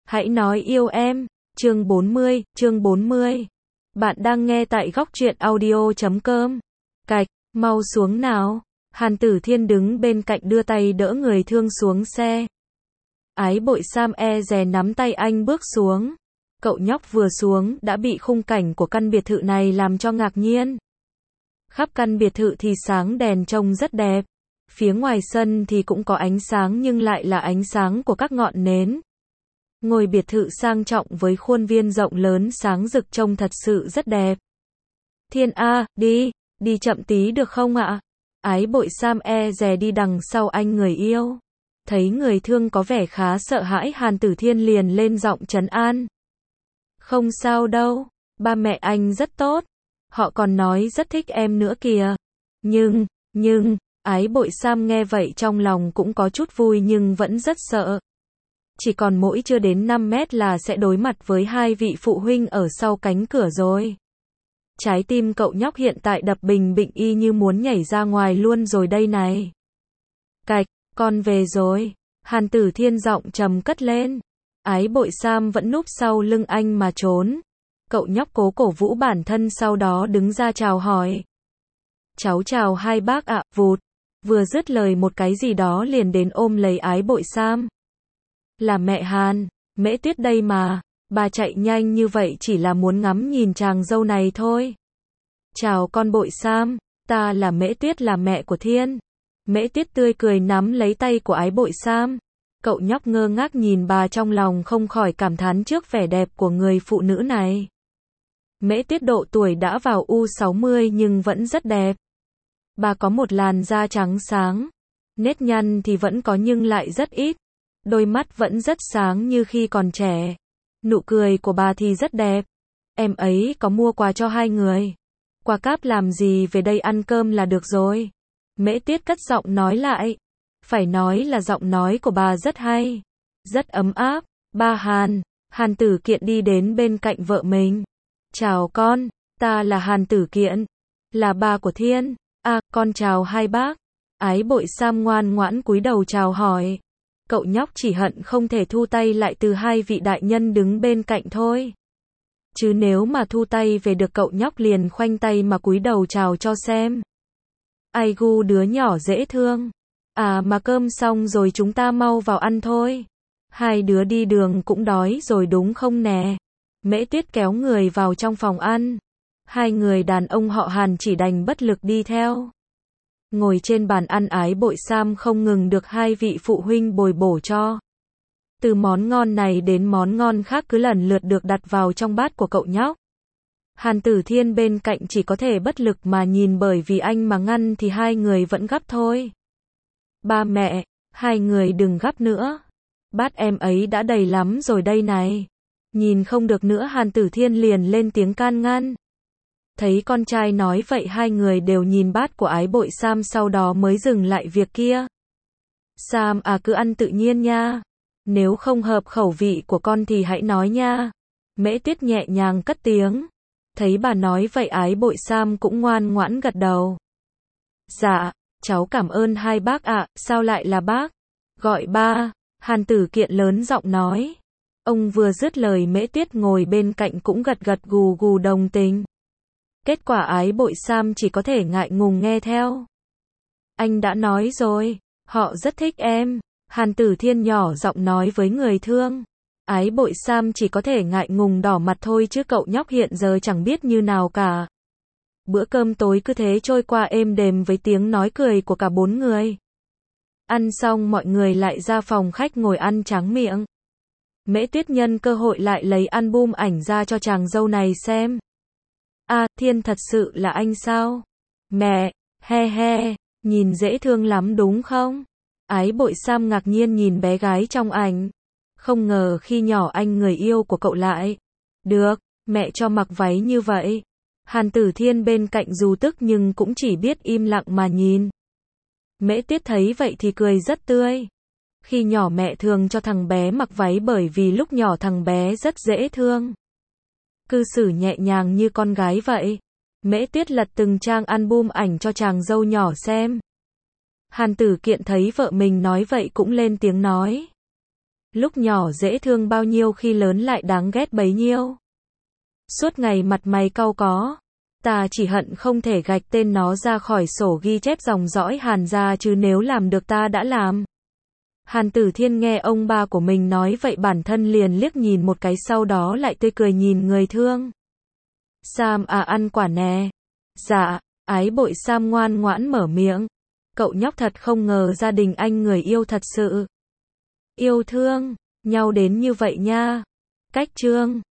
Hãy nói yêu em. Chương 40. Bạn đang nghe tại góc truyện audio.com. Cạch, mau xuống nào. Hàn Tử Thiên đứng bên cạnh đưa tay đỡ người thương xuống xe. Ái Bội Sam e dè nắm tay anh bước xuống. Cậu nhóc vừa xuống đã bị khung cảnh của căn biệt thự này làm cho ngạc nhiên. Khắp căn biệt thự thì sáng đèn trông rất đẹp. Phía ngoài sân thì cũng có ánh sáng nhưng lại là ánh sáng của các ngọn nến. Ngôi biệt thự sang trọng với khuôn viên rộng lớn sáng rực trông thật sự rất đẹp. Thiên A, đi chậm tí được không ạ? Ái Bội Sam e dè đi đằng sau anh người yêu. Thấy người thương có vẻ khá sợ hãi, Hàn Tử Thiên liền lên giọng trấn an. Không sao đâu, ba mẹ anh rất tốt. Họ còn nói rất thích em nữa kìa. Nhưng, Ái Bội Sam nghe vậy trong lòng cũng có chút vui nhưng vẫn rất sợ. Chỉ còn mỗi chưa đến 5 mét là sẽ đối mặt với hai vị phụ huynh ở sau cánh cửa rồi. Trái tim cậu nhóc hiện tại đập bình bịch y như muốn nhảy ra ngoài luôn rồi đây này. Cạch, con về rồi. Hàn Tử Thiên giọng trầm cất lên. Ái Bội Sam vẫn núp sau lưng anh mà trốn. Cậu nhóc cố cổ vũ bản thân sau đó đứng ra chào hỏi. Cháu chào hai bác ạ, vụt. Vừa dứt lời một cái gì đó liền đến ôm lấy Ái Bội Sam. Là mẹ Hàn, Mễ Tuyết đây mà. Bà chạy nhanh như vậy chỉ là muốn ngắm nhìn chàng dâu này thôi. Chào con Bội Sam, ta là Mễ Tuyết, là mẹ của Thiên. Mễ Tuyết tươi cười nắm lấy tay của Ái Bội Sam. Cậu nhóc ngơ ngác nhìn bà, trong lòng không khỏi cảm thán trước vẻ đẹp của người phụ nữ này. Mễ Tuyết độ tuổi đã vào U60 nhưng vẫn rất đẹp. Bà có một làn da trắng sáng. Nếp nhăn thì vẫn có nhưng lại rất ít. Đôi mắt vẫn rất sáng như khi còn trẻ. Nụ cười của bà thì rất đẹp. Em ấy có mua quà cho hai người. Quà cáp làm gì, về đây ăn cơm là được rồi. Mễ Tuyết cất giọng nói lại. Phải nói là giọng nói của bà rất hay. Rất ấm áp. Ba Hàn. Hàn Tử Kiện đi đến bên cạnh vợ mình. Chào con, ta là Hàn Tử Kiện. Là ba của Thiên. À, con chào hai bác. Ái Bội Sam ngoan ngoãn cúi đầu chào hỏi. Cậu nhóc chỉ hận không thể thu tay lại từ hai vị đại nhân đứng bên cạnh thôi. Chứ nếu mà thu tay về được, cậu nhóc liền khoanh tay mà cúi đầu chào cho xem. Ai gu, đứa nhỏ dễ thương. À mà cơm xong rồi, chúng ta mau vào ăn thôi. Hai đứa đi đường cũng đói rồi đúng không nè? Mễ Tuyết kéo người vào trong phòng ăn. Hai người đàn ông họ Hàn chỉ đành bất lực đi theo. Ngồi trên bàn ăn, Ái Bội Sam không ngừng được hai vị phụ huynh bồi bổ cho. Từ món ngon này đến món ngon khác cứ lần lượt được đặt vào trong bát của cậu nhóc. Hàn Tử Thiên bên cạnh chỉ có thể bất lực mà nhìn, bởi vì anh mà ngăn thì hai người vẫn gắp thôi. Ba mẹ, hai người đừng gắp nữa. Bát em ấy đã đầy lắm rồi đây này. Nhìn không được nữa, Hàn Tử Thiên liền lên tiếng can ngăn. Thấy con trai nói vậy, hai người đều nhìn bát của Ái Bội Sam sau đó mới dừng lại việc kia. Sam à, cứ ăn tự nhiên nha. Nếu không hợp khẩu vị của con thì hãy nói nha. Mễ Tuyết nhẹ nhàng cất tiếng. Thấy bà nói vậy, Ái Bội Sam cũng ngoan ngoãn gật đầu. Dạ, cháu cảm ơn hai bác ạ. Sao lại là bác? Gọi ba. Hàn Tử Kiện lớn giọng nói. Ông vừa dứt lời, Mễ Tuyết ngồi bên cạnh cũng gật gật gù gù đồng tình. Kết quả Ái Bội Sam chỉ có thể ngại ngùng nghe theo. Anh đã nói rồi, họ rất thích em. Hàn Tử Thiên nhỏ giọng nói với người thương. Ái Bội Sam chỉ có thể ngại ngùng đỏ mặt thôi, chứ cậu nhóc hiện giờ chẳng biết như nào cả. Bữa cơm tối cứ thế trôi qua êm đềm với tiếng nói cười của cả bốn người. Ăn xong mọi người lại ra phòng khách ngồi ăn tráng miệng. Mễ Tuyết nhân cơ hội lại lấy album ảnh ra cho chàng dâu này xem. À, Thiên thật sự là anh sao? Mẹ, he, nhìn dễ thương lắm đúng không? Ái Bội Sam ngạc nhiên nhìn bé gái trong ảnh. Không ngờ khi nhỏ anh người yêu của cậu lại. Được, mẹ cho mặc váy như vậy. Hàn Tử Thiên bên cạnh dù tức nhưng cũng chỉ biết im lặng mà nhìn. Mễ Tuyết thấy vậy thì cười rất tươi. Khi nhỏ mẹ thường cho thằng bé mặc váy bởi vì lúc nhỏ thằng bé rất dễ thương. Cư xử nhẹ nhàng như con gái vậy. Mễ Tuyết lật từng trang album ảnh cho chàng dâu nhỏ xem. Hàn Tử Kiện thấy vợ mình nói vậy cũng lên tiếng nói. Lúc nhỏ dễ thương bao nhiêu khi lớn lại đáng ghét bấy nhiêu. Suốt ngày mặt mày cau có. Ta chỉ hận không thể gạch tên nó ra khỏi sổ ghi chép dòng dõi Hàn gia chứ nếu làm được ta đã làm. Hàn Tử Thiên nghe ông ba của mình nói vậy bản thân liền liếc nhìn một cái sau đó lại tươi cười nhìn người thương. Sam à ăn quả nè. Dạ, ái bội Sam ngoan ngoãn mở miệng. Cậu nhóc thật không ngờ gia đình anh người yêu thật sự. Yêu thương nhau đến như vậy nha. Cách chương